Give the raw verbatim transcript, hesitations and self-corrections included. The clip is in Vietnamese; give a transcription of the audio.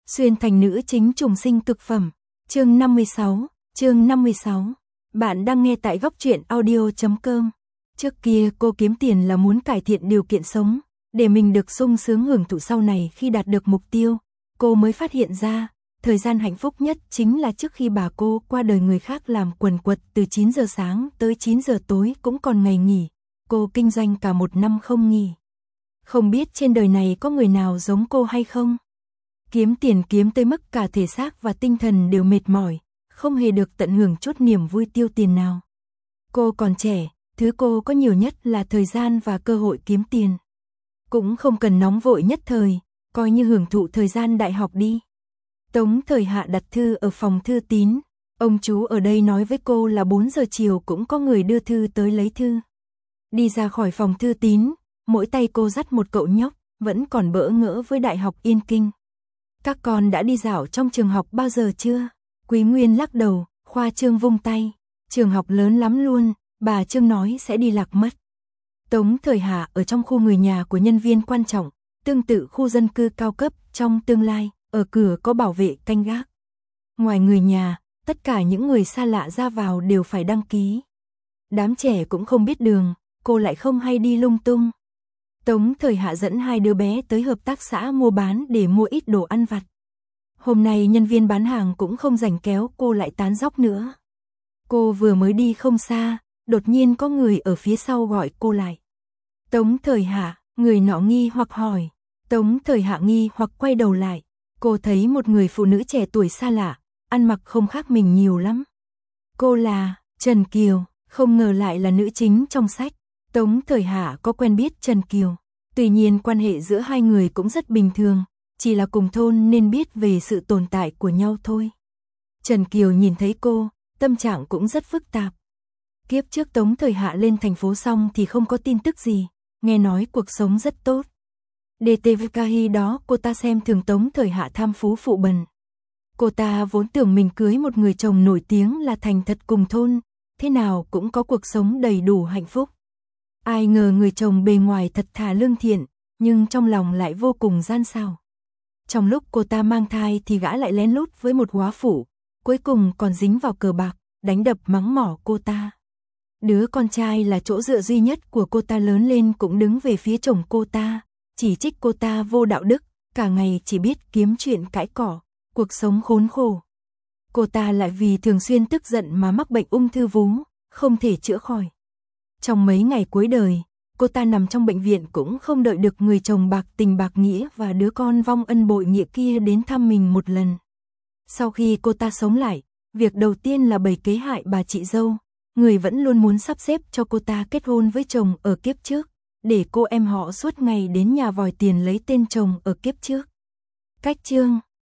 Xuyên thành nữ chính trùng sinh cực phẩm. Chương năm mươi sáu, chương năm mươi sáu. Bạn đang nghe tại góc truyện audio chấm com. Trước kia cô kiếm tiền là muốn cải thiện điều kiện sống, để mình được sung sướng hưởng thụ sau này. Khi đạt được mục tiêu, cô mới phát hiện ra, thời gian hạnh phúc nhất chính là trước khi bà cô qua đời. Người khác làm quần quật từ chín giờ sáng tới chín giờ tối cũng còn ngày nghỉ, cô kinh doanh cả một năm không nghỉ. Không biết trên đời này có người nào giống cô hay không? Kiếm tiền kiếm tới mức cả thể xác và tinh thần đều mệt mỏi, không hề được tận hưởng chút niềm vui tiêu tiền nào. Cô còn trẻ, thứ cô có nhiều nhất là thời gian và cơ hội kiếm tiền. Cũng không cần nóng vội nhất thời, coi như hưởng thụ thời gian đại học đi. Tống Thời Hạ đặt thư ở phòng thư tín. Ông chú ở đây nói với cô là bốn giờ chiều cũng có người đưa thư tới lấy thư. Đi ra khỏi phòng thư tín, mỗi tay cô dắt một cậu nhóc, vẫn còn bỡ ngỡ với Đại học Yên Kinh. Các con đã đi dạo trong trường học bao giờ chưa? Quý Nguyên lắc đầu, khoa trương vung tay. Trường học lớn lắm luôn, bà Trương nói sẽ đi lạc mất. Tống Thời Hạ ở trong khu người nhà của nhân viên quan trọng, tương tự khu dân cư cao cấp trong tương lai, ở cửa có bảo vệ canh gác. Ngoài người nhà, tất cả những người xa lạ ra vào đều phải đăng ký. Đám trẻ cũng không biết đường, cô lại không hay đi lung tung. Tống Thời Hạ dẫn hai đứa bé tới hợp tác xã mua bán để mua ít đồ ăn vặt. Hôm nay nhân viên bán hàng cũng không rảnh kéo cô lại tán dóc nữa. Cô vừa mới đi không xa, đột nhiên có người ở phía sau gọi cô lại. Tống Thời Hạ, người nọ nghi hoặc hỏi. Tống Thời Hạ nghi hoặc quay đầu lại. Cô thấy một người phụ nữ trẻ tuổi xa lạ, ăn mặc không khác mình nhiều lắm. Cô là Trần Kiều, không ngờ lại là nữ chính trong sách. Tống Thời Hạ có quen biết Trần Kiều, tuy nhiên quan hệ giữa hai người cũng rất bình thường, chỉ là cùng thôn nên biết về sự tồn tại của nhau thôi. Trần Kiều nhìn thấy cô, tâm trạng cũng rất phức tạp. Kiếp trước Tống Thời Hạ lên thành phố xong thì không có tin tức gì, nghe nói cuộc sống rất tốt. đê tê vê ca hi đó cô ta xem thường Tống Thời Hạ tham phú phụ bần. Cô ta vốn tưởng mình cưới một người chồng nổi tiếng là thành thật cùng thôn, thế nào cũng có cuộc sống đầy đủ hạnh phúc. Ai ngờ người chồng bề ngoài thật thà lương thiện, nhưng trong lòng lại vô cùng gian xảo. Trong lúc cô ta mang thai thì gã lại lén lút với một góa phụ, cuối cùng còn dính vào cờ bạc, đánh đập mắng mỏ cô ta. Đứa con trai là chỗ dựa duy nhất của cô ta lớn lên cũng đứng về phía chồng cô ta, chỉ trích cô ta vô đạo đức, cả ngày chỉ biết kiếm chuyện cãi cỏ, cuộc sống khốn khổ. Cô ta lại vì thường xuyên tức giận mà mắc bệnh ung thư vú, không thể chữa khỏi. Trong mấy ngày cuối đời, cô ta nằm trong bệnh viện cũng không đợi được người chồng bạc tình bạc nghĩa và đứa con vong ân bội nghĩa kia đến thăm mình một lần. Sau khi cô ta sống lại, việc đầu tiên là bày kế hại bà chị dâu, người vẫn luôn muốn sắp xếp cho cô ta kết hôn với chồng ở kiếp trước, để cô em họ suốt ngày đến nhà vòi tiền lấy tên chồng ở kiếp trước. Cách chương